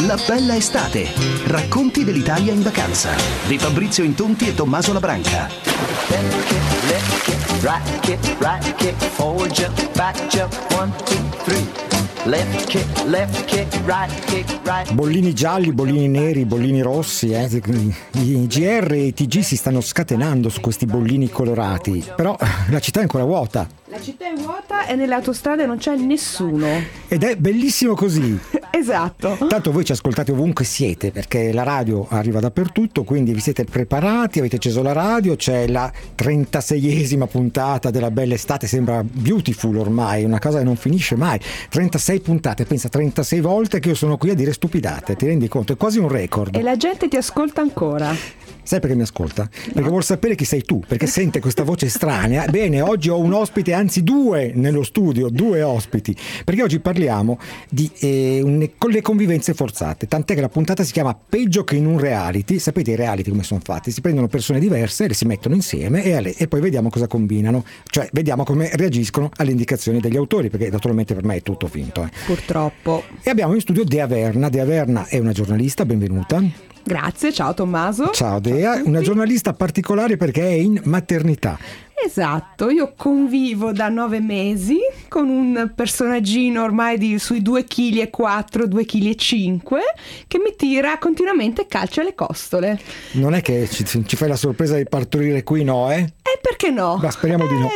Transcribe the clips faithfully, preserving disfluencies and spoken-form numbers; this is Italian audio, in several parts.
La bella estate. Racconti dell'Italia in vacanza di Fabrizio Intonti e Tommaso Labranca. Left kick, left kick, right kick, right kick, forward jump, back jump, one, two, three. Left kick, left kick, right kick, right. Bollini gialli, bollini neri, bollini rossi, eh. I G R e i T G si stanno scatenando su questi bollini colorati, però la città è ancora vuota. La città è vuota e nelle autostrade non c'è nessuno. Ed è bellissimo così. Esatto. Tanto voi ci ascoltate ovunque siete, perché la radio arriva dappertutto, quindi vi siete preparati, avete acceso la radio, c'è la trentaseiesima puntata della bella estate, sembra Beautiful ormai, una cosa che non finisce mai. trentasei puntate, pensa, trentasei volte che io sono qui a dire stupidate, ti rendi conto? È quasi un record. E la gente ti ascolta ancora. Sai perché mi ascolta? Perché no. Vuol sapere chi sei tu, perché sente questa voce estranea. Bene, oggi ho un ospite, anzi due nello studio, due ospiti, perché oggi parliamo di eh, un, con le convivenze forzate, tant'è che la puntata si chiama Peggio che in un reality. Sapete i reality come sono fatti? Si prendono persone diverse, le si mettono insieme e, alle, e poi vediamo cosa combinano, cioè vediamo come reagiscono alle indicazioni degli autori, perché naturalmente per me è tutto finto. Eh. Purtroppo. E abbiamo in studio Dea Verna. Dea Verna è una giornalista, benvenuta. Grazie, ciao Tommaso. Ciao Dea, una giornalista particolare perché è in maternità. Esatto, io convivo da nove mesi con un personaggino ormai di sui due chili e quattro, due chili e cinque che mi tira continuamente calci alle costole. Non è che ci, ci fai la sorpresa di partorire qui, no, eh? Eh, perché no? Ma speriamo eh, di no.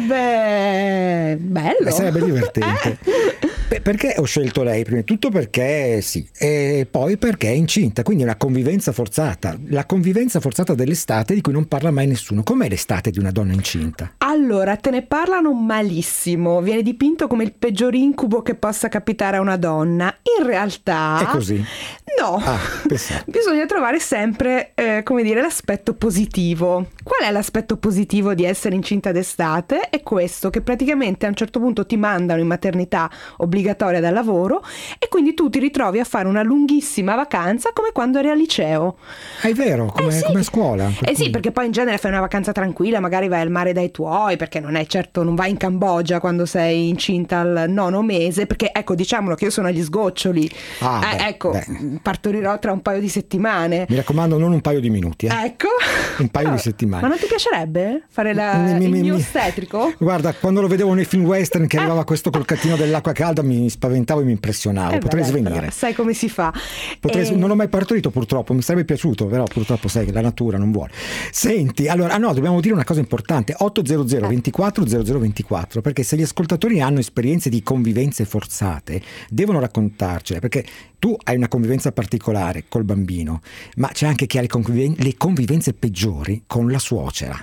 Sarebbe bello. Eh, sarebbe divertente. Eh? Beh, perché ho scelto lei? Prima di tutto perché sì, e poi perché è incinta, quindi è una convivenza forzata. La convivenza forzata dell'estate di cui non parla mai nessuno. Com'è l'estate di una donna incinta? Allora, te ne parlano malissimo. Viene dipinto come il peggior incubo che possa capitare a una donna. In realtà... È così? No. Ah, bisogna trovare sempre, eh, come dire, l'aspetto positivo. Qual è l'aspetto positivo di essere incinta d'estate? È questo, che praticamente a un certo punto ti mandano in maternità obbligatoria dal lavoro e quindi tu ti ritrovi a fare una lunghissima vacanza come quando eri al liceo. È vero, come, eh sì. come a scuola. Per eh cui... sì, perché poi in genere fai una vacanza tranquilla, magari vai al mare dai tuoi, perché non è certo, non vai in Cambogia quando sei incinta al nono mese, perché ecco, diciamolo che io sono agli sgoccioli. Ah, eh, beh, ecco, beh. Partorirò tra un paio di settimane. Mi raccomando, non un paio di minuti, eh. Ecco. Un paio no. di settimane. Ma non ti piacerebbe fare la, mi, il mi, mio mi, ostetrico? Guarda, quando lo vedevo nei film western che eh. arrivava questo col cattino dell'acqua calda mi spaventavo e mi impressionavo. Eh Potrei beh, svenire. Sai come si fa. Potrei, e... Non ho mai partorito purtroppo, mi sarebbe piaciuto, però purtroppo sai che la natura non vuole. Senti, allora, ah no, dobbiamo dire una cosa importante, ottocento ventiquattro zero zero ventiquattro, perché se gli ascoltatori hanno esperienze di convivenze forzate, devono raccontarcele, perché tu hai una convivenza particolare col bambino, ma c'è anche chi ha le, conviven- le convivenze peggiori con la suocera.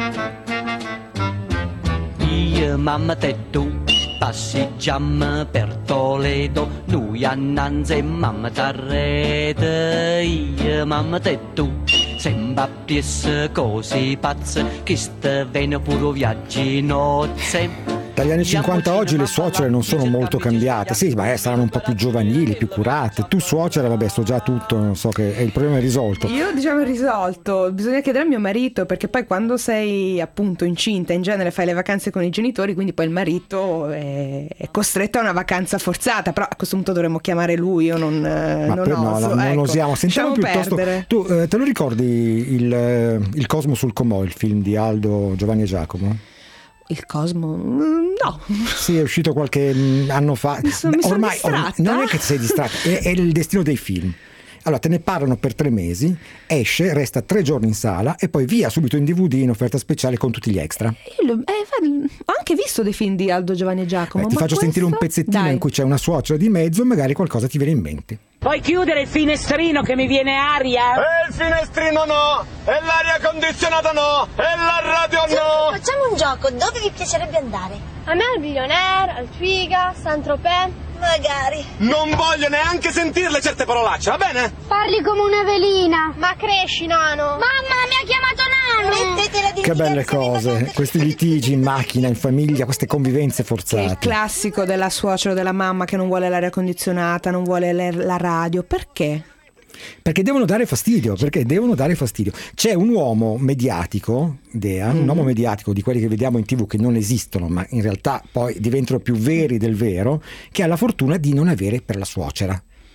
Io, mamma e tu passeggiamo per Toledo, noi annanzi e mamma t'arrete. Io, mamma e tu sembra piesse così pazze che ste vene pure viaggi nozze. Dagli anni cinquanta a oggi le suocere non sono molto cambiate, sì, ma eh, saranno un po' più giovanili, più curate. Tu suocera, vabbè, so già tutto, non so che il problema è risolto. Io diciamo è risolto, bisogna chiedere a mio marito, perché poi quando sei appunto incinta in genere fai le vacanze con i genitori, quindi poi il marito è, è costretto a una vacanza forzata, però a questo punto dovremmo chiamare lui, io non, ma non per, oso. No, no, non ecco, osiamo, sentiamo piuttosto perdere. Tu eh, te lo ricordi il, il Cosmo sul Comò, il film di Aldo, Giovanni e Giacomo? Il Cosmo? No. Sì, è uscito qualche anno fa. Mi sono, mi sono ormai, distratta. ormai non è che ti sei distratta, è, è il destino dei film. Allora te ne parlano per tre mesi, esce, resta tre giorni in sala e poi via subito in D V D in offerta speciale con tutti gli extra. Io eh, ho anche visto dei film di Aldo, Giovanni e Giacomo. Eh, ti ma faccio questo... sentire un pezzettino Dai. in cui c'è una suocera di mezzo, magari qualcosa ti viene in mente. Puoi chiudere il finestrino che mi viene aria? E il finestrino no, e l'aria condizionata no, e la radio no. Facciamo un gioco, dove vi piacerebbe andare? A me al Billionaire, al Twiga, Saint-Tropez. Magari. Non voglio neanche sentirle certe parolacce, va bene? Parli come una velina. Ma cresci, nano. Mamma, mi ha chiamato nano. Mettetela di Che belle cose, questi litigi in macchina, in famiglia, queste convivenze forzate. Che è il classico della suocera o della mamma che non vuole l'aria condizionata, non vuole la radio. Perché? Perché devono dare fastidio, perché devono dare fastidio. C'è un uomo mediatico, Dea, mm. un uomo mediatico di quelli che vediamo in tivù che non esistono, ma in realtà poi diventano più veri del vero, che ha la fortuna di non avere per la suocera.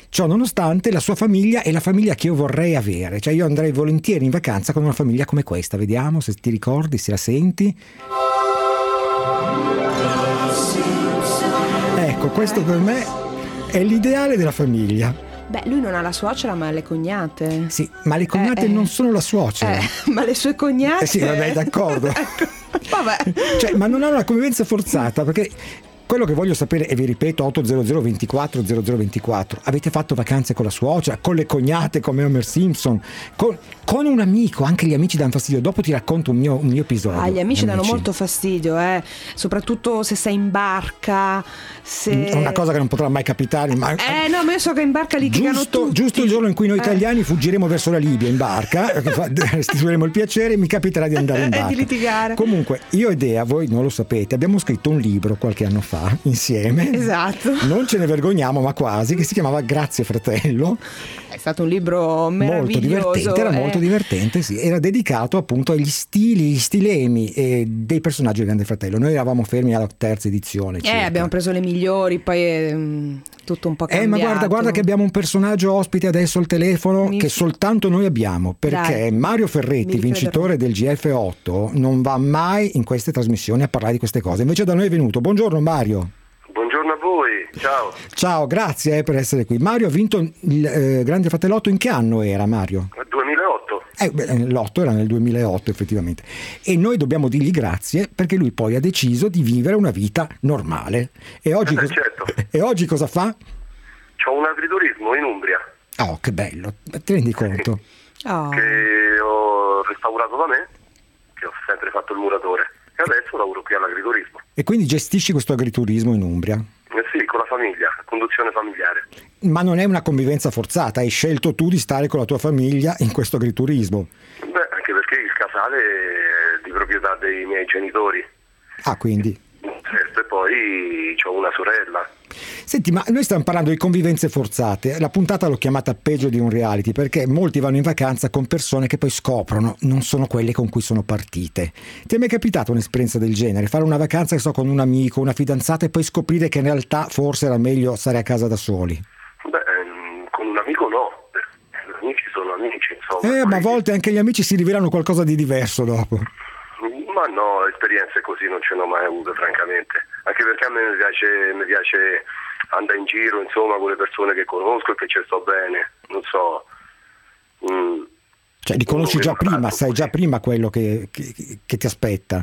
Ciò nonostante la sua famiglia è la famiglia che io vorrei avere, cioè io andrei volentieri in vacanza con una famiglia come questa, vediamo se ti ricordi, se la senti. Ecco, questo per me è l'ideale della famiglia. Beh, lui non ha la suocera ma ha le cognate. Sì, ma le cognate eh, non sono la suocera. Eh, ma le sue cognate... Eh sì, vabbè, d'accordo. Ecco, vabbè. Cioè, ma non ha una convivenza forzata, perché... Quello che voglio sapere, e vi ripeto, otto zero zero ventiquattro zero zero ventiquattro, avete fatto vacanze con la suocera, con le cognate come Homer Simpson, con, con un amico? Anche gli amici danno fastidio. Dopo ti racconto un mio, un mio episodio. Ah, gli amici, amici danno molto fastidio, eh? Soprattutto se sei in barca. Se... Una cosa che non potrà mai capitare. Ma... Eh no, ma io so che in barca litigano giusto, tutti. Giusto il giorno in cui noi italiani eh. fuggiremo verso la Libia in barca, restituiremo il piacere, mi capiterà di andare in barca. E di litigare. Comunque, io e Dea, voi non lo sapete, abbiamo scritto un libro qualche anno fa, insieme. Esatto. Non ce ne vergogniamo, ma quasi, che si chiamava Grazie fratello. È stato un libro meraviglioso. Molto divertente, era eh. molto divertente, sì. Era dedicato appunto agli stili, gli stilemi eh, dei personaggi del Grande Fratello. Noi eravamo fermi alla terza edizione. Eh, abbiamo preso le migliori, poi eh, tutto un po' cambiato. Eh, ma guarda, guarda che abbiamo un personaggio ospite adesso al telefono Mi... che soltanto noi abbiamo, perché Dai. Mario Ferretti, vincitore del G F otto, non va mai in queste trasmissioni a parlare di queste cose. Invece da noi è venuto. Buongiorno Mario. Buongiorno a voi, ciao. Ciao, grazie eh, per essere qui. Mario ha vinto il eh, Grande Fratellotto, in che anno era Mario? duemilaotto. Eh, beh, l'otto era nel duemilaotto effettivamente. E noi dobbiamo dirgli grazie perché lui poi ha deciso di vivere una vita normale. E oggi, eh, cosa... certo. e oggi cosa fa? C'ho un agriturismo in Umbria. Oh, che bello, ti rendi conto? Oh. Che ho restaurato da me, che ho sempre fatto il muratore. E adesso lavoro qui all'agriturismo. E quindi gestisci questo agriturismo in Umbria? Eh sì, con la famiglia, conduzione familiare. Ma non è una convivenza forzata, hai scelto tu di stare con la tua famiglia in questo agriturismo? Beh, anche perché il casale è di proprietà dei miei genitori. Ah, quindi... Certo, e poi ho una sorella. Senti, ma noi stiamo parlando di convivenze forzate. La puntata l'ho chiamata peggio di un reality, perché molti vanno in vacanza con persone che poi scoprono non sono quelle con cui sono partite. Ti è mai capitata un'esperienza del genere? Fare una vacanza, che so, con un amico, una fidanzata, e poi scoprire che in realtà forse era meglio stare a casa da soli? Beh, con un amico no. Gli amici sono amici, insomma. Eh, ma a volte anche gli amici si rivelano qualcosa di diverso dopo. Ma no, esperienze così non ce n'ho mai avute, francamente. Anche perché a me mi piace, mi piace andare in giro, insomma, con le persone che conosco e che ci sto bene. Non so. Mm, cioè, li conosci già prima, sai già prima quello che, che, che ti aspetta?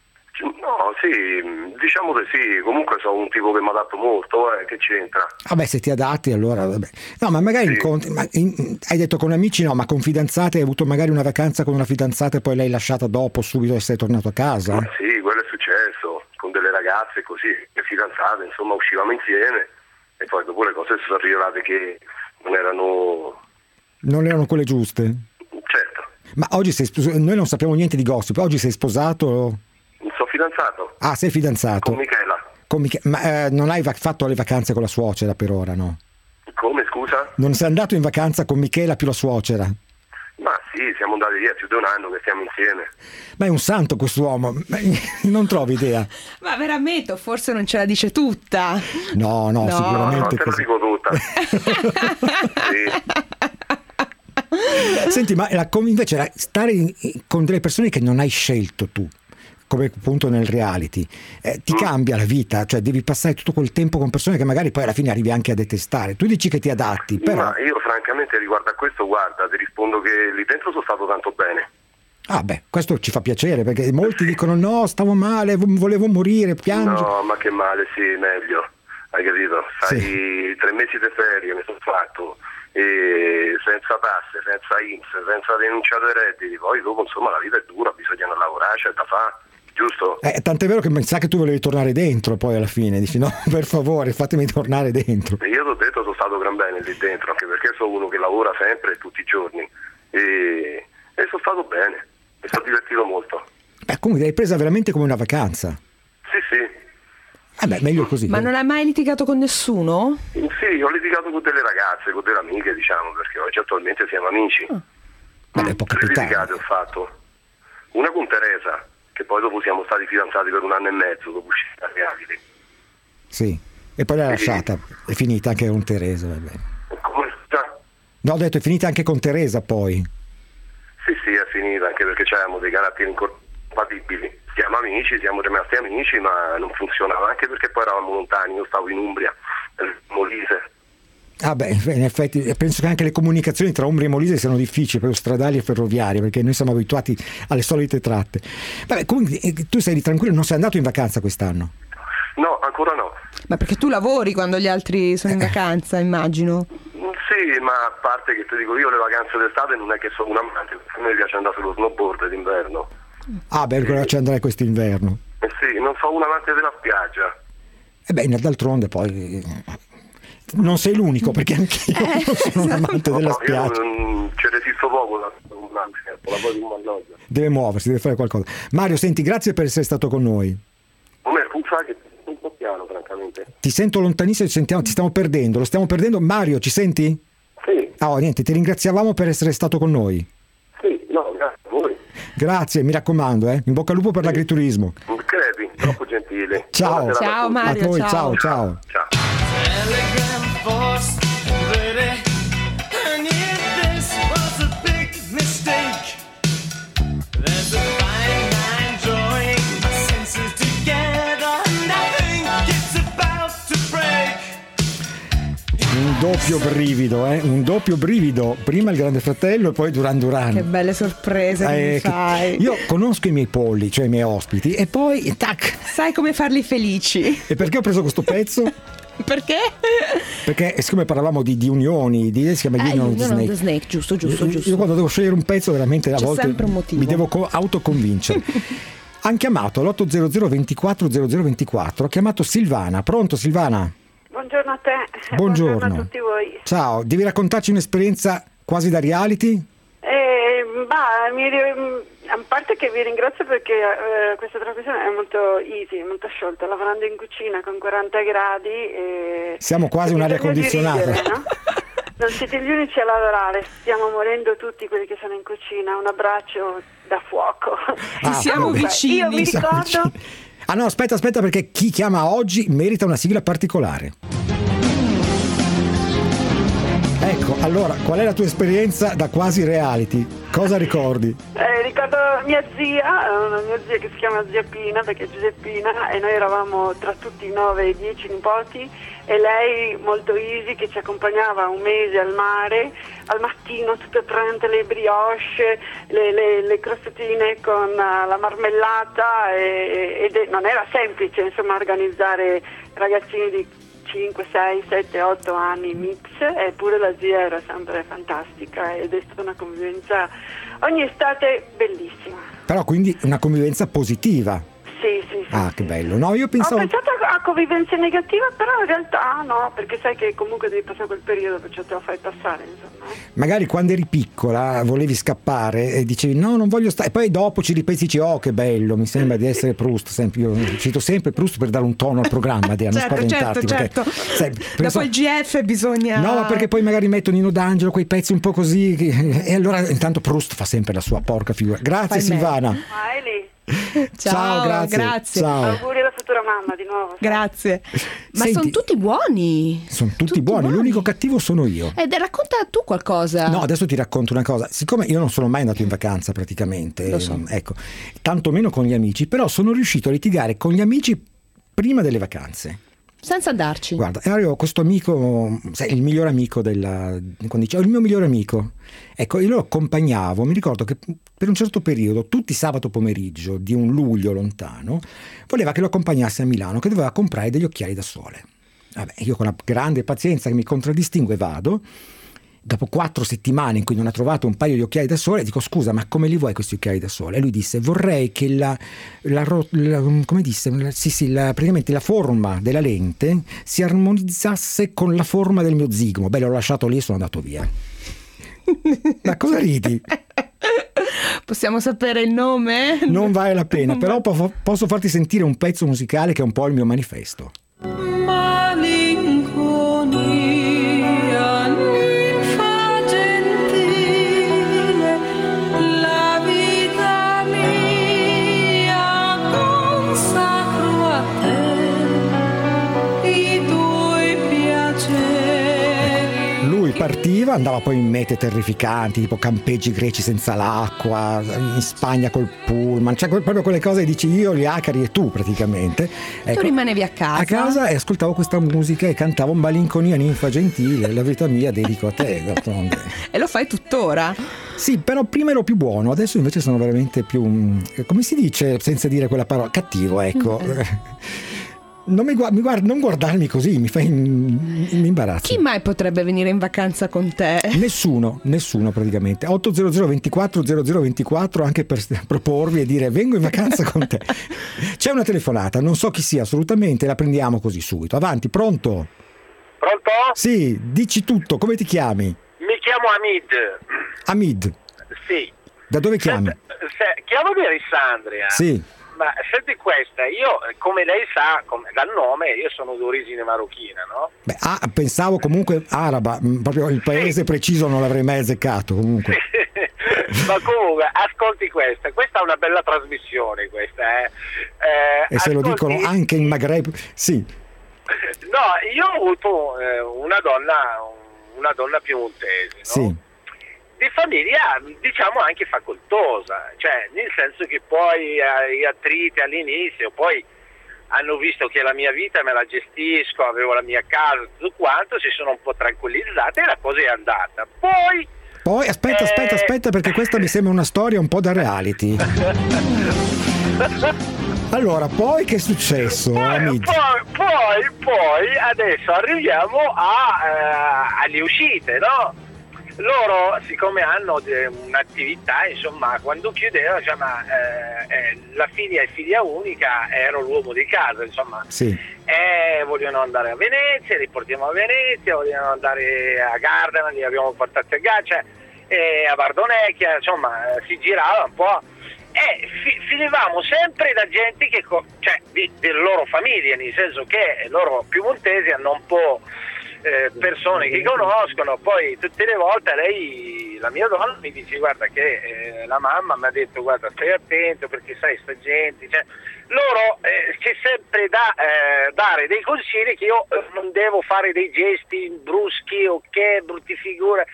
No, sì, diciamo che sì. Comunque sono un tipo che mi adatto molto, eh, che c'entra? Vabbè, se ti adatti allora vabbè. No, ma magari sì. incontri, ma in, hai detto con amici no, ma con fidanzate hai avuto magari una vacanza con una fidanzata e poi l'hai lasciata dopo subito e sei tornato a casa? Ma sì, quello è successo, con delle ragazze così, le fidanzate, insomma, uscivamo insieme e poi dopo le cose si sono rivelate che non erano... Non erano quelle giuste? Certo. Ma oggi sei sposato, noi non sappiamo niente di gossip, oggi sei sposato? Sono fidanzato. Ah, sei fidanzato? Con Michela. Con Mich- ma eh, non hai va- fatto le vacanze con la suocera per ora, no? Come, scusa? Non sei andato in vacanza con Michela più la suocera? Ma sì, siamo andati via più di un anno che stiamo insieme. Ma è un santo quest'uomo, non trovi idea? Ma veramente, forse non ce la dice tutta. No, no, no. sicuramente no, no, te lo dico tutta. Sì. Senti, ma la, invece la, stare in, con delle persone che non hai scelto tu, come appunto nel reality, eh, ti mm. cambia la vita, cioè devi passare tutto quel tempo con persone che magari poi alla fine arrivi anche a detestare. Tu dici che ti adatti, però... Ma io francamente riguardo a questo, guarda, ti rispondo che lì dentro sono stato tanto bene. Ah beh, questo ci fa piacere, perché molti dicono no, stavo male, volevo morire, piango. No, ma che male, sì, meglio, hai capito? Sai, sì. Tre mesi di ferie mi sono fatto, e senza tasse, senza I N P S, senza denunciare i redditi, poi dopo insomma la vita è dura, bisogna lavorare, c'è da fare, giusto? Eh, tant'è vero che mi sa che tu volevi tornare dentro poi alla fine, dici no, per favore fatemi tornare dentro. E io ti ho detto sono stato gran bene lì dentro, anche perché sono uno che lavora sempre, tutti i giorni, e, e sono stato bene, mi sono divertito molto. Beh, comunque l'hai presa veramente come una vacanza. Sì, sì. Eh beh, meglio così. Ma non hai mai litigato con nessuno? Sì, ho litigato con delle ragazze, con delle amiche, diciamo, perché oggi attualmente siamo amici. Oh. Vabbè, può Tre capitare. litigate ho fatto. Una con Teresa, che poi dopo siamo stati fidanzati per un anno e mezzo, dopo uscire da reality. Sì, e poi l'hai Sì. lasciata, è finita anche con Teresa, va bene. Come? No, ho detto, è finita anche con Teresa poi. Sì, sì, è finita, anche perché avevamo dei caratteri incompatibili. Siamo amici, siamo rimasti amici, ma non funzionava, anche perché poi eravamo lontani, io stavo in Umbria, nel Molise. Ah beh, in effetti penso che anche le comunicazioni tra Umbria e Molise siano difficili, proprio stradali e ferroviarie, perché noi siamo abituati alle solite tratte. Vabbè, comunque tu sei tranquillo, non sei andato in vacanza quest'anno? No, ancora no. Ma perché tu lavori quando gli altri sono in vacanza, immagino. Sì, ma a parte che ti dico, io le vacanze d'estate non è che sono un amante, perché a me piace andare sullo snowboard d'inverno. Ah beh, allora ci andrai quest'inverno. Eh sì, non sono un amante della spiaggia. E beh, d'altronde poi non sei l'unico, perché anche io Eh, non sono un amante No, della no, spiaggia. io non, ci resisto poco da un certo, la poi di un malloggio. Deve muoversi, deve fare qualcosa. Mario, senti, grazie per essere stato con noi. Come tu sai che è un po' piano, francamente. Ti sento lontanissimo, ti, sentiamo, ti stiamo perdendo, lo stiamo perdendo. Mario, ci senti? Sì. Oh, niente, ti ringraziavamo per essere stato con noi. Sì, no, grazie a voi. Grazie, mi raccomando, eh. In bocca al lupo per l'agriturismo. Crepi, troppo gentile. Ciao. Buona serata Ciao, a tutti. Mario. A voi, ciao. ciao, ciao. Ciao. Telegram force, ready. And if this was a big mistake, there's a fine line drawing my senses together, and I think it's about to break. Un doppio brivido, eh? Un doppio brivido. Prima il Grande Fratello e poi Duran Duran. Che belle sorprese che Eh, mi che- fai. Io conosco i miei polli, cioè i miei ospiti, e poi tac. Sai come farli felici. E perché ho preso questo pezzo? Perché? Perché siccome parlavamo di, di unioni, di, si chiama Eh, Union of the Union of Snake. the Snake, giusto, giusto, Io- giusto. Io quando devo scegliere un pezzo veramente a C'è volte sempre un motivo. mi devo co- autoconvincere. Han chiamato all'otto zero zero ventiquattro zero zero ventiquattro, ha chiamato Silvana. Pronto Silvana? Buongiorno a te. Buongiorno. a tutti voi. Ciao, devi raccontarci un'esperienza quasi da reality? Eh, bah, mi, a parte che vi ringrazio perché eh, questa trasmissione è molto easy, molto sciolta, lavorando in cucina con quaranta gradi. E Siamo quasi un'aria bisogna di condizionata. ridere, no? Non siete gli unici a lavorare, stiamo morendo tutti quelli che sono in cucina. Un abbraccio da fuoco. Ah, siamo vabbè. vicini. Io mi Siamo ricordo... vicini. Ah no, aspetta, aspetta, perché chi chiama oggi merita una sigla particolare. Ecco, allora, qual è la tua esperienza da quasi reality? Cosa ricordi? Eh, ricordo mia zia, una mia zia che si chiama zia Pina perché è Giuseppina, e noi eravamo tra tutti i nove e dieci nipoti, e lei molto easy che ci accompagnava un mese al mare, al mattino tutte attraente le brioche, le, le, le crostetine con uh, la marmellata, e, ed è, non era semplice insomma organizzare ragazzini di cinque, sei, sette, otto anni mix, eppure la zia era sempre fantastica ed è stata una convivenza ogni estate bellissima. Però quindi una convivenza positiva. Sì, sì, sì. Ah, sì. che bello. No, io pensavo... Ho pensato a convivenza negativa, però in realtà no, perché sai che comunque devi passare quel periodo, perciò te lo fai passare, insomma. Eh. Magari quando eri piccola volevi scappare e dicevi no, non voglio stare, e poi dopo ci ripensi e dici oh che bello, mi sembra di essere Proust, sempre, io cito sempre Proust per dare un tono al programma, Dea, non Certo, spaventarti, certo, perché, certo. sai, perché Dopo so- il G F bisogna... no, ma perché poi magari metto Nino D'Angelo, quei pezzi un po' così, che- e allora intanto Proust fa sempre la sua porca figura. Grazie Fai Silvana. Ah, Eli, Ciao, grazie. grazie. Ciao. auguri alla futura mamma di nuovo. Grazie. Ma Senti- sono tutti buoni. Sono tutti, buoni, l'unico cattivo sono io. Ed racconta tu qualcosa. No, adesso ti racconto una cosa. Siccome io non sono mai andato in vacanza praticamente, Lo so. ecco, tantomeno con gli amici, però sono riuscito a litigare con gli amici prima delle vacanze. Senza andarci. Guarda, avevo questo amico, sai, il miglior amico della... quando dicevo il mio migliore amico, ecco, io lo accompagnavo, mi ricordo che per un certo periodo, tutti sabato pomeriggio di un luglio lontano, voleva che lo accompagnassi a Milano, che doveva comprare degli occhiali da sole. Vabbè, io con la grande pazienza che mi contraddistingue vado. Dopo quattro settimane in cui non ha trovato un paio di occhiali da sole, dico scusa, ma come li vuoi questi occhiali da sole? E lui disse vorrei che la, la, la come disse, la, sì sì, la, praticamente la forma della lente si armonizzasse con la forma del mio zigomo. Beh, l'ho lasciato lì e sono andato via. Ma cosa ridi? Possiamo sapere il nome? Non vale la pena, però po- posso farti sentire un pezzo musicale che è un po' il mio manifesto. Malinconia, ninfa gentile, la vita mia consacro a te, i tuoi piaceri. Lui lui partiva, andava poi in mete terrificanti, tipo campeggi greci senza l'acqua, in Spagna col pullman, cioè proprio quelle cose che dici io, gli acari e tu praticamente. Ecco, tu rimanevi a casa. A casa e ascoltavo questa musica e cantavo Malinconia ninfa gentile, la vita mia dedico a te, d'altronde. E lo fai tuttora? Sì, però prima ero più buono, adesso invece sono veramente più, come si dice senza dire quella parola, cattivo, ecco. Non, mi guarda, mi guarda, non guardarmi così, mi fai mi imbarazzo. Chi mai potrebbe venire in vacanza con te? Nessuno, nessuno praticamente. ottocento ventiquattro zero zero ventiquattro anche per proporvi e dire vengo in vacanza con te. C'è una telefonata, non so chi sia assolutamente, la prendiamo così subito. Avanti, pronto? Pronto? Sì, dici tutto, come ti chiami? Mi chiamo Hamid. Hamid? Sì. Da dove chiami? Se, se, chiamo di Alessandria. Sì. Ma senti questa, io come lei sa, come, dal nome, io sono di origine marocchina, no? Beh, ah, pensavo comunque araba, proprio il paese sì. preciso non l'avrei mai azzeccato comunque. Sì. Ma comunque, ascolti questa, questa è una bella trasmissione questa, eh. eh e se ascolti... lo dicono anche in Maghreb, sì. No, io ho avuto eh, una donna, una donna piemontese, no? Sì. Di famiglia diciamo anche facoltosa, cioè nel senso che poi eh, gli attriti all'inizio poi hanno visto che la mia vita me la gestisco, avevo la mia casa, tutto quanto, si sono un po' tranquillizzate e la cosa è andata. Poi Poi aspetta, eh... aspetta, aspetta perché questa mi sembra una storia un po' da reality. Allora, poi che è successo? Poi, poi, poi, poi adesso arriviamo a, eh, alle uscite, no? Loro, siccome hanno de- un'attività, insomma, quando chiudevano, insomma, eh, eh, la figlia è figlia unica, ero l'uomo di casa, insomma. Sì. E vogliono andare a Venezia, li portiamo a Venezia, vogliono andare a Gardena, li abbiamo portati a Gaccia, e a Bardonecchia, insomma, eh, si girava un po'. E fi- finivamo sempre da gente che, co- cioè, di- delle loro famiglie, nel senso che loro piemontesi hanno un po'... Eh, persone che conoscono, poi tutte le volte lei, la mia donna mi dice guarda che eh, la mamma mi ha detto guarda stai attento perché sai sta gente, cioè, loro eh, c'è sempre da eh, dare dei consigli che io eh, non devo fare dei gesti bruschi o che brutti figure,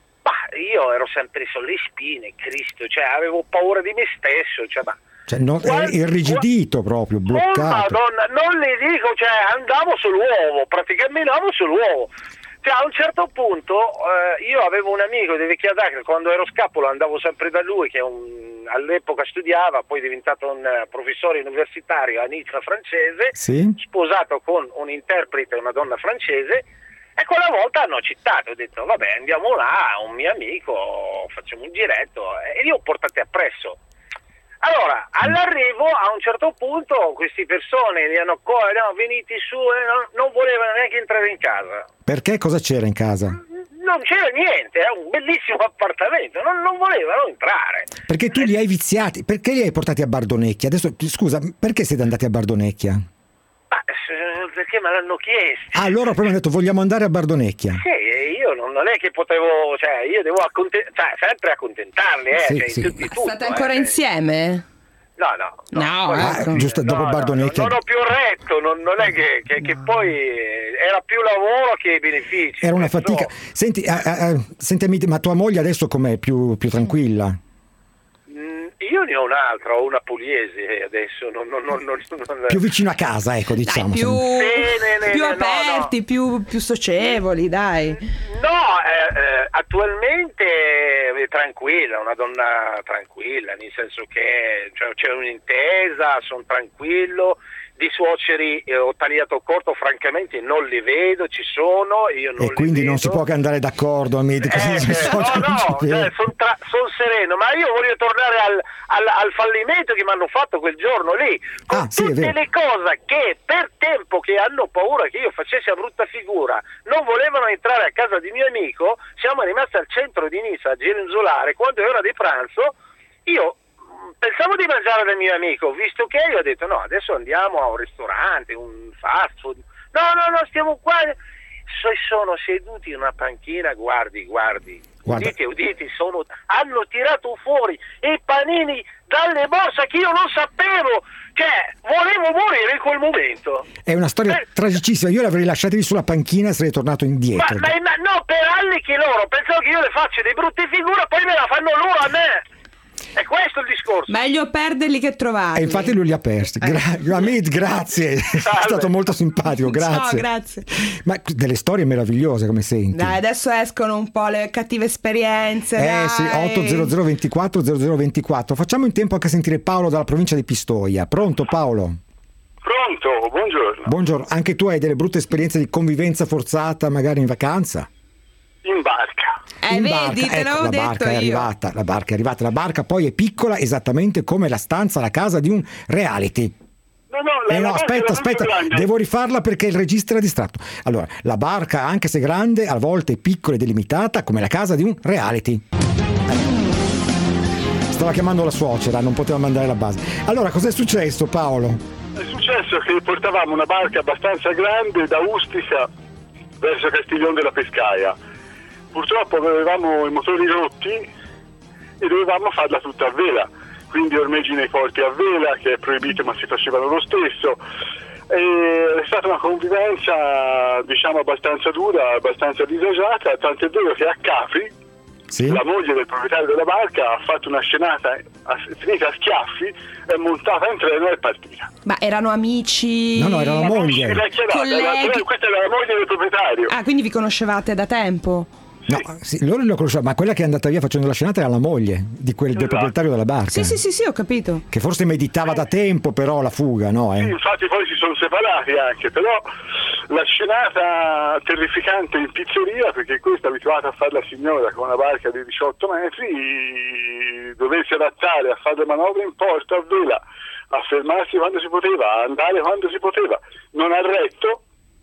ma io ero sempre sulle spine, Cristo, cioè avevo paura di me stesso, cioè ma Cioè, no, è irrigidito proprio, bloccato. Oh Madonna, non le dico, cioè andavo sull'uovo, praticamente andavo sull'uovo. Cioè a un certo punto eh, io avevo un amico di vecchia data, quando ero scapolo andavo sempre da lui, che un, all'epoca studiava, poi è diventato un uh, professore universitario a Nizza francese, sì. sposato con un interprete, una donna francese, e quella volta hanno citato, ho detto vabbè andiamo là, un mio amico, facciamo un giretto, e li ho portati appresso. Allora, all'arrivo a un certo punto queste persone li hanno co- no, veniti su e non, non volevano neanche entrare in casa. Perché cosa c'era in casa? Non c'era niente, era un bellissimo appartamento, non, non volevano entrare. Perché tu li hai viziati, perché li hai portati a Bardonecchia? Adesso scusa, perché siete andati a Bardonecchia? Ma perché me l'hanno chiesto. Ah, loro proprio hanno detto vogliamo andare a Bardonecchia. Sì, io non, non è che potevo, cioè io devo accontent- cioè, sempre accontentarli, eh, sì, cioè, sì. in tutti, tutto, State ancora eh. insieme? No, no. No, Ah, ecco. giusto dopo no, Bardonecchia. No, non ho più retto, non, non è che, che, che poi era più lavoro che benefici. Era una fatica. No. Senti, ah, ah, sentimi, ma tua moglie adesso com'è? Più, più tranquilla? Io ne ho un'altra, ho una pugliese adesso, non, non, non, non, non... Più vicino a casa, ecco, diciamo. Dai, più, Sì, ne, ne, più ne, no, aperti, no. Più, più socievoli, dai. No, eh, eh, attualmente è tranquilla, una donna tranquilla, nel senso che cioè, c'è un'intesa, sono tranquillo. Di suoceri eh, ho tagliato corto, francamente non li vedo, ci sono, io non E li quindi vedo. non si può che andare d'accordo, amici. Eh, eh, no, no, cioè, sono tra- son sereno, ma io voglio tornare al, al, al fallimento che mi hanno fatto quel giorno lì, con Ah, sì, è tutte vero. le cose che per tempo che hanno paura che io facessi a brutta figura, non volevano entrare a casa di mio amico, siamo rimasti al centro di Nizza a gironzolare, quando è ora di pranzo, io pensavo di mangiare dal mio amico, visto che io ho detto no, adesso andiamo a un ristorante, un fast food, no no no stiamo qua, so, sono seduti in una panchina, guardi guardi Guarda. uditi, uditi, sono, hanno tirato fuori i panini dalle borse che io non sapevo, cioè volevo morire in quel momento. È una storia Eh. tragicissima, io l'avrei lasciati lì sulla panchina e sarei tornato Ma, indietro. ma, ma no, per anni che loro pensano che io le faccio dei brutti figure, poi me la fanno loro a me. È questo il discorso. Meglio perderli che trovarli. E infatti lui li ha persi. Gra- Amit, grazie, è stato molto simpatico, grazie. Ciao, grazie. Ma delle storie meravigliose, come senti? Dai, adesso escono un po' le cattive esperienze. Eh dai. sì, otto zero zero ventiquattro zero zero ventiquattro. Facciamo in tempo anche a sentire Paolo dalla provincia di Pistoia. Pronto Paolo? Pronto, buongiorno. Buongiorno, anche tu hai delle brutte esperienze di convivenza forzata magari in vacanza? In barca. Eh, In vedi, barca. te Ecco, l'avevo la detto barca è io. arrivata, la barca è arrivata, la barca poi è piccola esattamente come la stanza, la casa di un reality. No, no, la, Eh la no, barca aspetta, era aspetta, molto grande. devo rifarla perché il registro è distratto. Allora, la barca, anche se grande, a volte è piccola e delimitata come la casa di un reality. Eh. Stava chiamando la suocera, non poteva mandare la base. Allora, cos'è successo, Paolo? È successo che portavamo una barca abbastanza grande da Ustica verso Castiglione della Pescaia. Purtroppo avevamo i motori rotti e dovevamo farla tutta a vela, quindi ormeggi nei porti a vela, che è proibito ma si facevano lo stesso. E è stata una convivenza, diciamo, abbastanza dura, abbastanza disagiata, tant'è vero che a Capri Sì? la moglie del proprietario della barca ha fatto una scenata, ha finita a schiaffi, è montata in treno e è partita. Ma erano amici? No, no, era la moglie. Sì, l'ha chiamata, Colleghi. la- questa era la moglie del proprietario. Ah, quindi vi conoscevate da tempo? No, sì, loro lo conoscevano, ma quella che è andata via facendo la scenata era la moglie di quel, del Esatto. proprietario della barca. Sì, sì, sì, sì, ho capito. Che forse meditava da tempo però la fuga, no? Sì, Eh? infatti poi si sono separati anche, però la scenata terrificante in pizzeria, perché questa è abituata a fare la signora con una barca di diciotto metri, doversi adattare a fare le manovre in porto a vela, a fermarsi quando si poteva, a andare quando si poteva, non ha retto,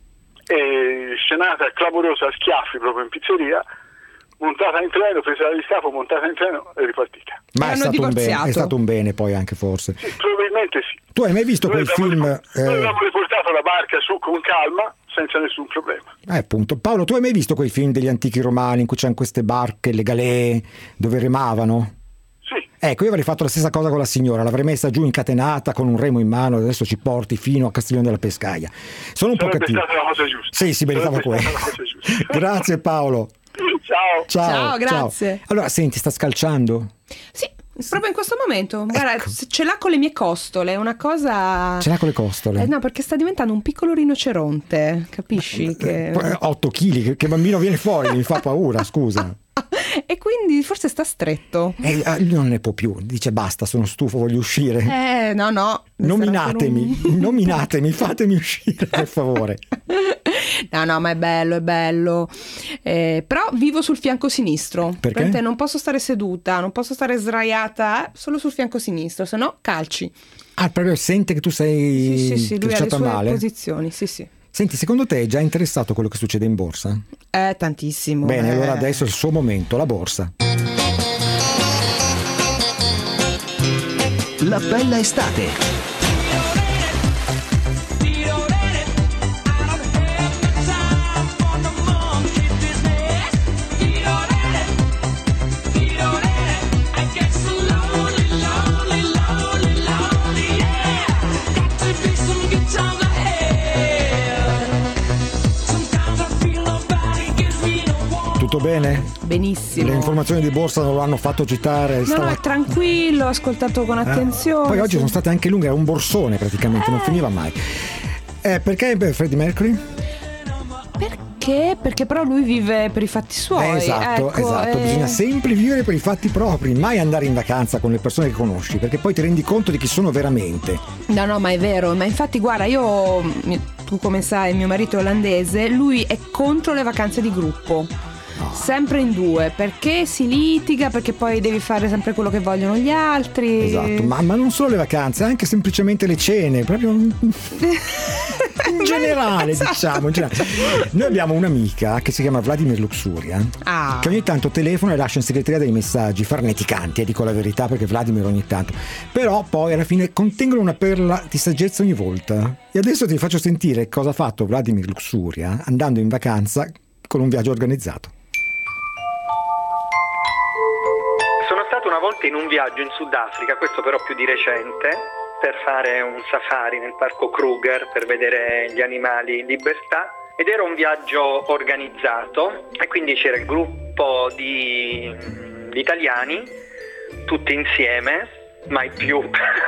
e scenata clamorosa a schiaffi proprio in pizzeria, montata in treno, presa dagli scapo, montata in treno e ripartita. Ma è Hanno stato, un bene, divorziato. è stato un bene poi anche forse. Sì, probabilmente sì. Tu hai mai visto Noi quel abbiamo film? ripor- Noi eh, abbiamo riportato la barca su con calma, senza nessun problema. eh, appunto. Paolo, tu hai mai visto quei film degli antichi romani in cui c'erano queste barche, le galee, dove remavano? Sì. Ecco, io avrei fatto la stessa cosa con la signora, l'avrei messa giù incatenata con un remo in mano, adesso ci porti fino a Castiglione della Pescaia. Sono un po' Sarebbe cattivo. stata la cosa giusta. Sì, si meritava Sarebbe quello. stata la cosa giusta. Grazie Paolo. Ciao. Ciao, Ciao, grazie. Allora, senti, sta scalciando? Sì, proprio in questo momento. Guarda, Ecco. se ce l'ha con le mie costole, è una cosa... Ce l'ha con le costole? Eh, no, perché sta diventando un piccolo rinoceronte, capisci? Che... otto chili, che, che bambino viene fuori, mi fa paura, scusa. E quindi forse sta stretto. E eh, lui non ne può più, dice basta, sono stufo, voglio uscire. Eh, no, no. Nominatemi, Sarà nominatemi, fatemi uscire per favore. No, no, ma è bello, è bello. Eh, però vivo sul fianco sinistro. Perché? Praticamente non posso stare seduta, non posso stare sdraiata, eh, solo sul fianco sinistro, se no calci. Ah, proprio sente che tu sei Sì, sì, sì, lui ha le tracciata sue male? posizioni, sì, sì. Senti, secondo te è già interessato quello che succede in borsa? Eh, tantissimo. Bene, eh. allora adesso è il suo momento, la borsa. La bella estate. Tutto bene? Benissimo. Le informazioni di borsa non lo hanno fatto citare? No, stava- no, è tranquillo, ho ascoltato con Eh, attenzione. Poi oggi sì. sono state anche lunghe, era un borsone praticamente, non finiva mai. Eh, perché beh, Freddie Mercury? Perché? Perché però lui vive per i fatti suoi. Eh, esatto, ecco, esatto. eh. Bisogna sempre vivere per i fatti propri, mai andare in vacanza con le persone che conosci, perché poi ti rendi conto di chi sono veramente. No, no, ma è vero. Ma infatti, guarda, io, tu come sai, mio marito è olandese, lui è contro le vacanze di gruppo. Sempre in due, perché si litiga, perché poi devi fare sempre quello che vogliono gli altri. Esatto, ma, ma non solo le vacanze, anche semplicemente le cene, proprio in in generale, Esatto. diciamo. In generale. Noi abbiamo un'amica che si chiama Vladimir Luxuria, Ah. che ogni tanto telefona e lascia in segreteria dei messaggi farneticanti, eh, dico la verità, perché Vladimir ogni tanto, però poi alla fine contengono una perla di saggezza ogni volta. E adesso ti faccio sentire cosa ha fatto Vladimir Luxuria andando in vacanza con un viaggio organizzato. una volta in un viaggio in Sudafrica, questo però più di recente, per fare un safari nel parco Kruger per vedere gli animali in libertà, ed era un viaggio organizzato e quindi c'era il gruppo di, di italiani tutti insieme, mai più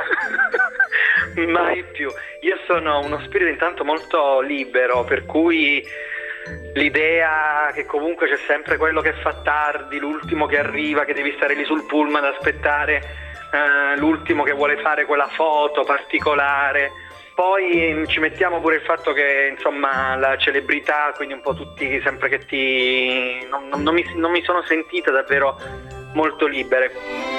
mai più. Io sono uno spirito intanto molto libero, per cui l'idea che comunque c'è sempre quello che fa tardi, l'ultimo che arriva, che devi stare lì sul pullman ad aspettare uh, l'ultimo che vuole fare quella foto particolare. Poi ci mettiamo pure il fatto che insomma la celebrità, quindi un po' tutti sempre che ti non, non, non, mi, non mi sono sentita davvero molto libere.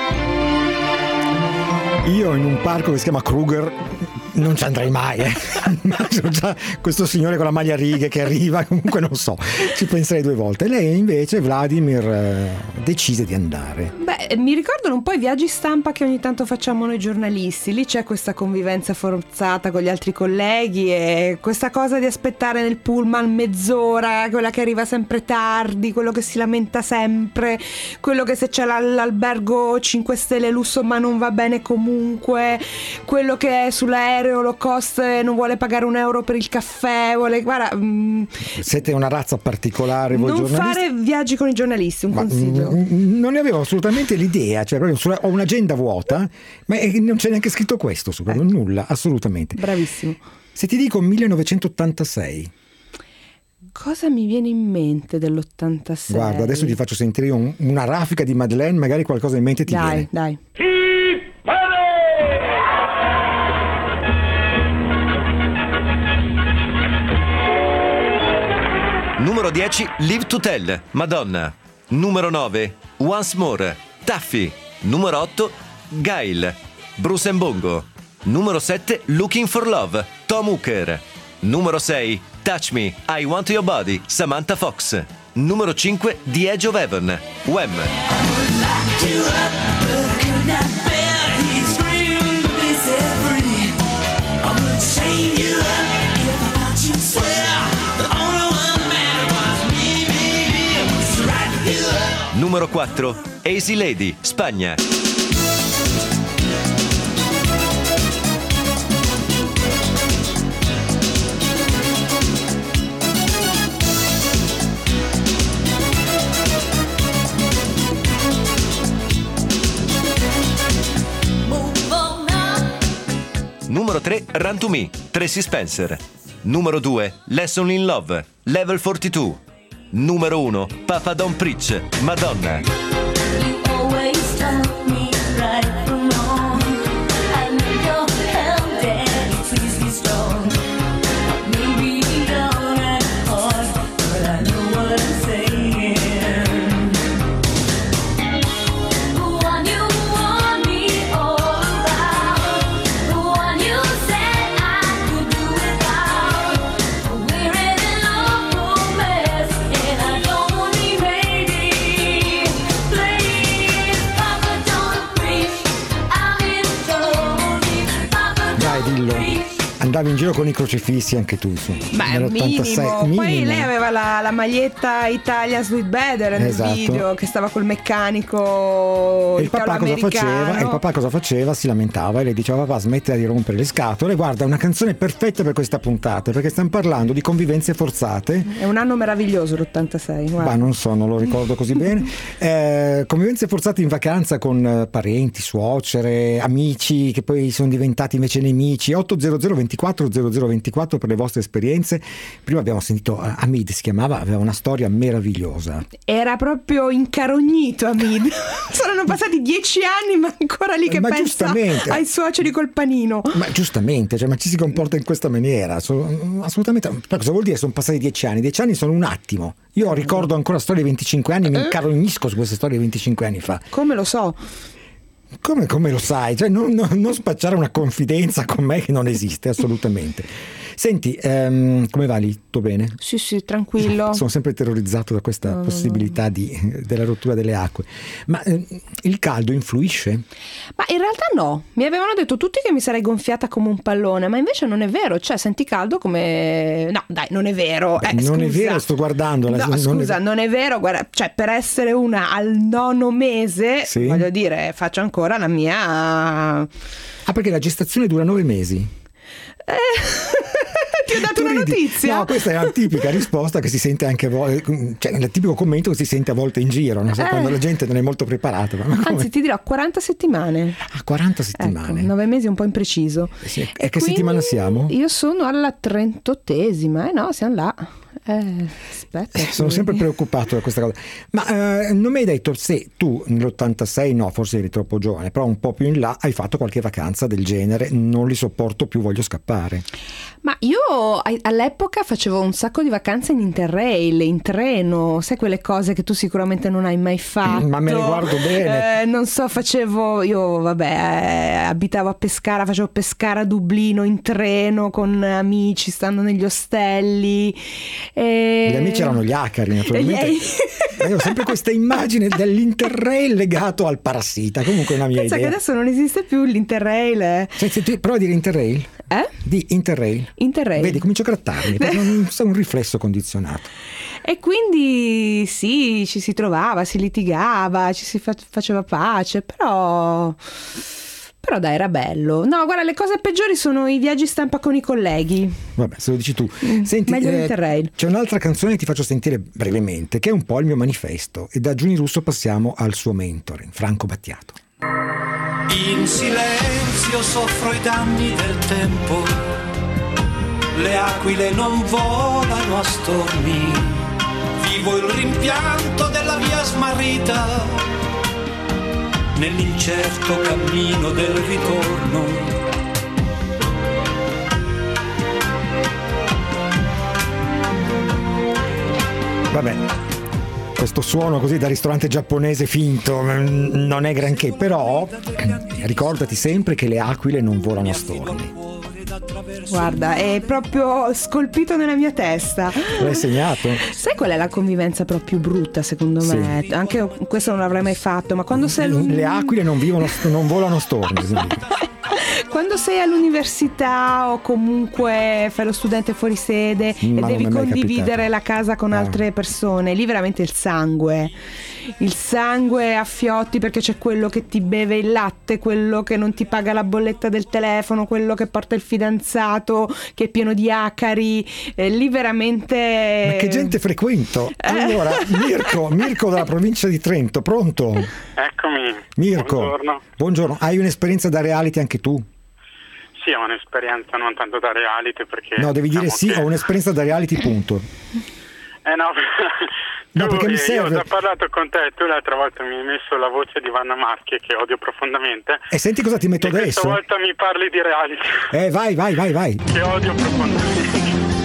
Io in un parco che si chiama Kruger non ci andrei mai, eh. Immagino già questo signore con la maglia a righe che arriva, comunque non so, ci penserei due volte. Lei invece, Vladimir, eh, decise di andare. Beh, mi ricordano un po' i viaggi stampa che ogni tanto facciamo noi giornalisti. Lì c'è questa convivenza forzata con gli altri colleghi e questa cosa di aspettare nel pullman mezz'ora, quella che arriva sempre tardi, quello che si lamenta sempre, quello che se c'è l'albergo cinque stelle lusso ma non va bene comunque, quello che è sull'aereo low cost e non vuole pagare un euro per il caffè, vuole, guarda, mh, siete una razza particolare voi non giornalisti. Fare viaggi con i giornalisti, un ma, consiglio. Mh, non ne avevo assolutamente l'idea, cioè proprio sulla, ho un'agenda vuota, ma non c'è neanche scritto questo, su, proprio nulla, assolutamente. Bravissimo. Se ti dico millenovecentottantasei, cosa mi viene in mente dell'ottantasei? Guarda, adesso ti faccio sentire un, una raffica di Madeleine, magari qualcosa in mente ti dai, viene. Dai, dai. Numero dieci, Live to Tell, Madonna. Numero nove, Once More, Taffy. Numero otto, Gail, Bruce and Bongo. Numero sette, Looking for Love, Tom Hooker. Numero sei, Touch Me, I Want Your Body, Samantha Fox. Numero cinque, The Edge of Heaven, Wham. Numero quattro, Easy Lady, Spagna. Numero tre, Run to Me, Tracy Spencer. Numero due, Lesson in Love, Level quarantadue. Numero uno, Papa Don't Preach, Madonna. Andavi in giro con i crocifissi anche tu, su. Beh, minimo. minimo. Poi lei aveva la, la maglietta Italia Sweet Better nel esatto. video, che stava col meccanico e il papà cosa faceva? E il papà cosa faceva? Si lamentava e le diceva: papà, smettila di rompere le scatole, guarda, è una canzone perfetta per questa puntata, perché stiamo parlando di convivenze forzate. È un anno meraviglioso l'ottantasei, guarda. Ma non so, non lo ricordo così bene. Eh, convivenze forzate in vacanza con parenti, suocere, amici che poi sono diventati invece nemici. otto zero zero ventiquattro zero zero ventiquattro per le vostre esperienze. Prima abbiamo sentito Hamid, si chiamava, aveva una storia meravigliosa. Era proprio incarognito Hamid. Saranno passati dieci anni ma ancora lì che ma pensa ai suoceri col panino. Ma giustamente, cioè, ma ci si comporta in questa maniera, so, assolutamente. Ma cosa vuol dire sono passati dieci anni? Dieci anni sono un attimo. Io ricordo ancora storie di venticinque anni, mi incarognisco su queste storie di venticinque anni fa. Come lo so? Come, come lo sai? Cioè, non, non, non spacciare una confidenza con me che non esiste assolutamente. Senti, ehm, come va lì? Tutto bene? Sì, sì, tranquillo. Sono sempre terrorizzato da questa No, no, possibilità di, della rottura delle acque. Ma eh, il caldo influisce? Ma in realtà no, mi avevano detto tutti che mi sarei gonfiata come un pallone, ma invece non è vero, cioè senti caldo come... No, dai, non è vero. Beh, eh, non scusa. è vero, sto guardando. No, non scusa, è... non è vero, guarda, cioè per essere una al nono mese, Sì? voglio dire, faccio ancora la mia... Ah, perché la gestazione dura nove mesi? Eh, ti ho dato Tu una ridi. notizia? No, questa è una tipica risposta che si sente anche a volte, cioè il tipico commento che si sente a volte in giro, non so, Eh. quando la gente non è molto preparata. Ma come? Anzi, ti dirò quaranta settimane. Ah, quaranta settimane. Ecco, nove mesi è un po' impreciso. Sì, e E che quindi settimana siamo? Io sono alla trentottesima, eh no, siamo là. Eh, aspetta. Sono sì. sempre preoccupato da questa cosa. Ma eh, non mi hai detto se tu nell'ottantasei, no, forse eri troppo giovane, però un po' più in là hai fatto qualche vacanza del genere, non li sopporto più, voglio scappare. Ma io ai- all'epoca facevo un sacco di vacanze in Interrail, in treno, sai quelle cose che tu sicuramente non hai mai fatto. Ma me le guardo bene. Eh, non so, facevo, io vabbè, eh, abitavo a Pescara, facevo Pescara a Dublino in treno con amici, stando negli ostelli. E... Gli amici erano gli acari, naturalmente. E gli- Ma io ho sempre questa immagine dell'Interrail legato al parassita. Comunque è una mia Pensa idea. che adesso non esiste più l'Interrail. eh. Senti, senti, prova a dire Interrail. Eh? Di Interrail. Interrail. Vedi, comincio a grattarmi, perché non è un riflesso condizionato. E quindi sì, ci si trovava, si litigava, ci si fa- faceva pace, però... Però dai, era bello. No, guarda, le cose peggiori sono i viaggi stampa con i colleghi. Vabbè, se lo dici tu. Senti, meglio l'Interrail. c'è un'altra canzone che ti faccio sentire brevemente, che è un po' il mio manifesto. E da Giuni Russo passiamo al suo mentore, Franco Battiato. In silenzio soffro i danni del tempo, le aquile non volano a stormi, vivo il rimpianto della via smarrita, nell'incerto cammino del ritorno. Vabbè, questo suono così da ristorante giapponese finto mm, non è granché, però ricordati sempre che le aquile non volano a stormi. Guarda, è proprio scolpito nella mia testa. L'hai segnato? Sai qual è la convivenza proprio più brutta secondo me? Sì. Anche questo non l'avrei mai fatto, ma quando sei all'un- Le aquile non, vivono, non volano a stormi. quando sei all'università o comunque fai lo studente fuori sede Ma e non devi mi è mai condividere capitato. la casa con Eh. altre persone, lì veramente il sangue. Il sangue a fiotti, perché c'è quello che ti beve il latte, quello che non ti paga la bolletta del telefono, quello che porta il fidanzato che è pieno di acari, eh, lì veramente... Ma che gente frequento. Allora, Mirko, Mirko dalla provincia di Trento, pronto? Eccomi. Mirko, Buongiorno. buongiorno. Hai un'esperienza da reality anche tu? Sì, ho un'esperienza non tanto da reality perché... No, devi dire diciamo sì, che- ho un'esperienza da reality, punto. Eh no, No, tu, perché mi eh, serve. Io ho già parlato con te, tu l'altra volta mi hai messo la voce di Vanna Marchi che odio profondamente. E senti cosa ti metto E questa adesso? volta mi parli di reality Eh, vai, vai, vai, vai. che odio profondamente.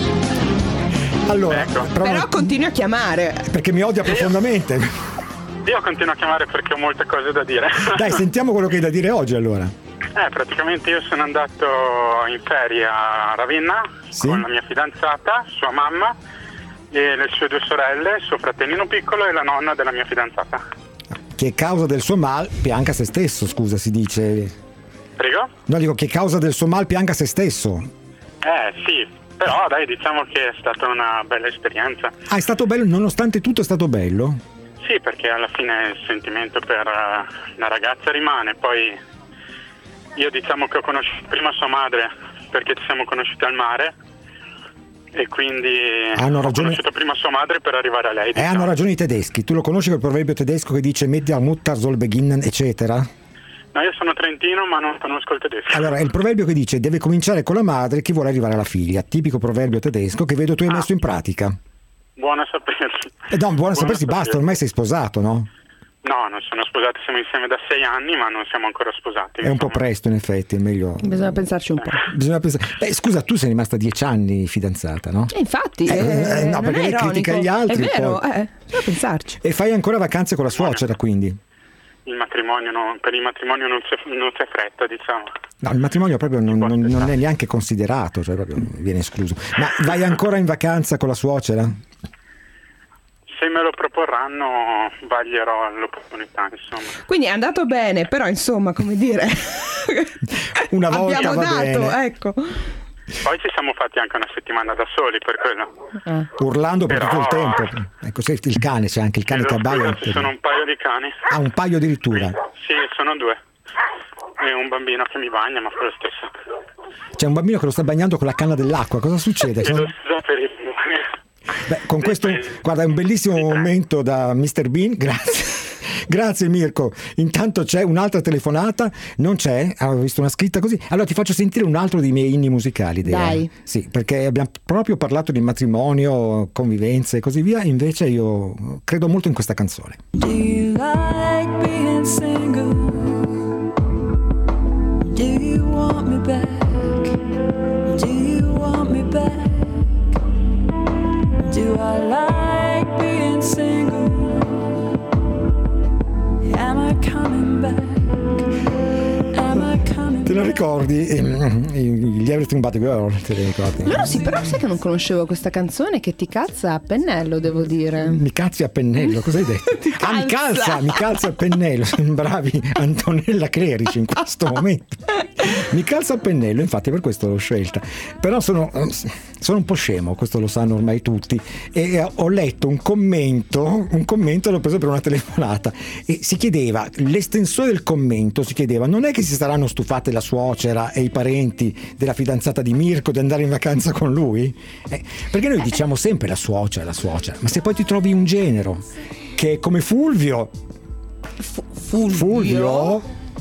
Allora, Ecco. prova- Però continui a chiamare. perché mi odia profondamente. Io continuo a chiamare perché ho molte cose da dire. Dai, sentiamo quello che hai da dire oggi allora. Eh, praticamente io sono andato in ferie a Ravenna Sì? con la mia fidanzata, sua mamma e le sue due sorelle, suo fratellino piccolo e la nonna della mia fidanzata. Che causa del suo mal pianga se stesso, scusa, si dice. Prego? No, dico che causa del suo mal pianga se stesso. Eh sì, però dai, diciamo che è stata una bella esperienza. Ah, è stato bello, nonostante tutto è stato bello? Sì, perché alla fine il sentimento per eh, la ragazza rimane. Poi io diciamo che ho conosciuto prima sua madre perché ci siamo conosciuti al mare e quindi Hanno ho ragione. conosciuto prima sua madre per arrivare a lei. E diciamo. hanno ragione i tedeschi. Tu lo conosci quel proverbio tedesco che dice Media Mutter soll beginnen, eccetera? No, io sono trentino ma non conosco il tedesco. Allora, è il proverbio che dice deve cominciare con la madre chi vuole arrivare alla figlia. Tipico proverbio tedesco che vedo tu hai Ah. messo in pratica. Buono a sapersi. E no, buono a sapersi, basta, sapersi. ormai sei sposato, no? No, non sono sposati, siamo insieme da sei anni ma non siamo ancora sposati. È un po' presto, in effetti, è meglio. Bisogna pensarci un po'. Bisogna pensare. Beh, scusa, tu sei rimasta dieci anni fidanzata, no? E infatti, Eh, eh, eh, no, non perché è lei critica ironico. gli altri, È vero, poi- eh, bisogna pensarci. E fai ancora vacanze con la suocera, quindi? il matrimonio non, per il matrimonio non c'è, non c'è fretta, diciamo. No, il matrimonio proprio non, non, non è neanche considerato, cioè proprio viene escluso. Ma vai ancora in vacanza con la suocera? Se me lo proporranno vaglierò l'opportunità, insomma. Quindi è andato bene, però insomma, come dire, una volta abbiamo va dato, bene. Ecco. Poi ci siamo fatti anche una settimana da soli, per quello. Ah. Urlando per Però- tutto il tempo. Ecco, se il cane, c'è anche il cane che abbaia. Ci sono un paio di cani. Ah, un paio addirittura. Sì, sono due. E un bambino che mi bagna, ma quello stesso. C'è un bambino che lo sta bagnando con la canna dell'acqua. Cosa succede? Chiedo Sono- scusa per il... Beh, con questo, guarda, è un bellissimo momento da mister Bean, grazie. Grazie Mirko. Intanto c'è un'altra telefonata, non c'è? Avevo visto una scritta così. Allora ti faccio sentire un altro dei miei inni musicali. Dea. Dai. Sì, perché abbiamo proprio parlato di matrimonio, convivenze e così via. Invece io credo molto in questa canzone. Do you like being single? Do you want me back? Do you want me back? Do I like being single? Am I coming back? Am I coming Te lo ricordi? Ehm, Gli Everything But a Girl, te li ricordi? Loro sì, però sai che non conoscevo questa canzone che ti cazza a pennello, devo dire. Mi cazzi a pennello, cosa hai detto? Ah, mi calza, mi calza a pennello. Sembravi Antonella Clerici in questo momento. Mi calza a pennello, infatti per questo l'ho scelta. Però sono, sono un po' scemo, questo lo sanno ormai tutti. E ho letto un commento, un commento l'ho preso per una telefonata. E si chiedeva, l'estensore del commento si chiedeva, non è che si saranno stufate la suocera e i parenti della fidanzata di Mirko di andare in vacanza con lui? Eh, perché noi diciamo sempre la suocera, la suocera, ma se poi ti trovi un genero che è come Fulvio Fulvio? Fulvio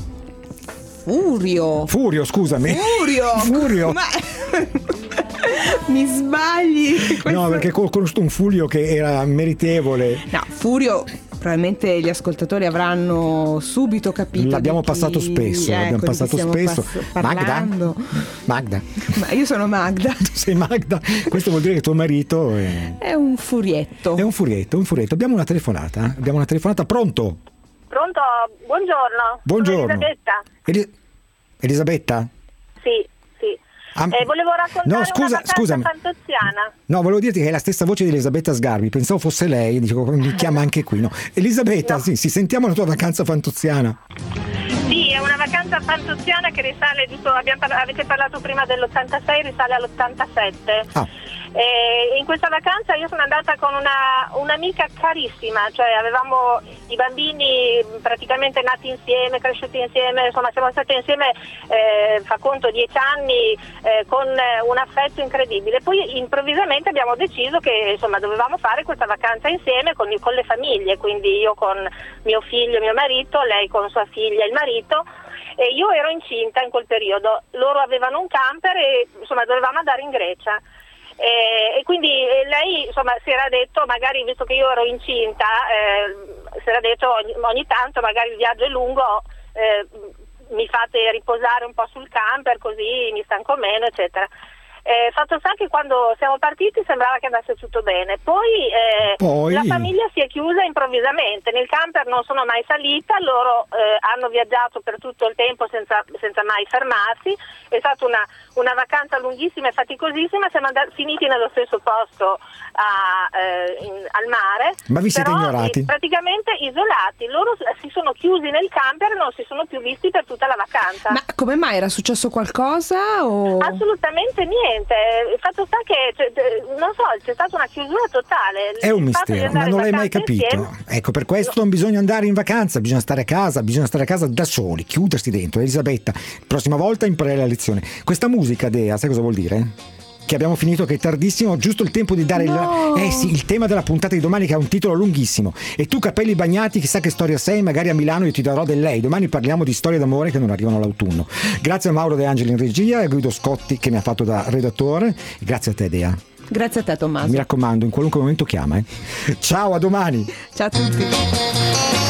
Furio. Furio, scusami. Furio. Furio. Ma mi sbagli. Questo- No, perché ho conosciuto un Fulvio che era meritevole. No, Furio, probabilmente gli ascoltatori avranno subito capito. L'abbiamo di chi- passato spesso, ecco, l'abbiamo di chi passato stiamo spesso. pass- parlando. Magda? Magda. Ma io sono Magda. Tu sei Magda. Questo vuol dire che tuo marito è, È un furietto. è un furietto, un furietto. Abbiamo una telefonata? eh? Abbiamo una telefonata, pronto? Pronto? Buongiorno. Buongiorno. Sono Elisabetta. Eli- Elisabetta? Sì, sì. Ah, Eh, volevo raccontare no, scusa, una vacanza scusami. fantoziana. No, volevo dirti che è la stessa voce di Elisabetta Sgarbi, pensavo fosse lei, dico, mi chiama anche qui. No. Elisabetta, sì, sì, sentiamo la tua vacanza fantoziana. Sì, è una vacanza fantoziana che risale, giusto, abbiamo parla- avete parlato prima dell'ottantasei, risale all'ottantasette. Ah. E in questa vacanza io sono andata con una, un'amica carissima, cioè avevamo i bambini praticamente nati insieme, cresciuti insieme, insomma siamo stati insieme, eh, fa conto, dieci anni, eh, con un affetto incredibile. Poi improvvisamente abbiamo deciso che insomma dovevamo fare questa vacanza insieme con, con le famiglie, quindi io con mio figlio e mio marito, lei con sua figlia e il marito. E io ero incinta in quel periodo, loro avevano un camper e insomma dovevamo andare in Grecia. Eh, e quindi eh, lei insomma si era detto, magari visto che io ero incinta, eh, si era detto ogni, ogni tanto magari il viaggio è lungo, eh, mi fate riposare un po' sul camper così mi stanco meno, eccetera. Eh, fatto sta che quando siamo partiti sembrava che andasse tutto bene, poi, eh, Poi? la famiglia si è chiusa improvvisamente, nel camper non sono mai salita, loro eh, hanno viaggiato per tutto il tempo senza, senza mai fermarsi, è stata una, una vacanza lunghissima e faticosissima, siamo andati, finiti nello stesso posto a, eh, in, al mare, Ma vi siete però, ignorati? eh, praticamente isolati, loro si sono chiusi nel camper e non si sono più visti per tutta la vacanza. Ma come mai, era successo qualcosa o... Assolutamente niente, il fatto sta che cioè, non so, c'è stata una chiusura totale. È un Il fatto di mistero, andare ma non in l'hai mai vacanza capito. insieme- Ecco, per questo non bisogna andare in vacanza, bisogna stare a casa, bisogna stare a casa da soli, chiudersi dentro. Elisabetta, prossima volta imparerai la lezione. Questa musica, Dea, sai cosa vuol dire? Che abbiamo finito, che è tardissimo, giusto il tempo di dare No. il, eh sì, il tema della puntata di domani, che ha un titolo lunghissimo. E tu, capelli bagnati, chissà che storia sei, magari a Milano io ti darò del lei. Domani parliamo di storie d'amore che non arrivano all'autunno. Grazie a Mauro De Angeli in regia e a Guido Scotti che mi ha fatto da redattore. E grazie a te, Dea. Grazie a te, Tommaso. Mi raccomando, in qualunque momento chiama. Eh. Ciao, a domani. Ciao a tutti.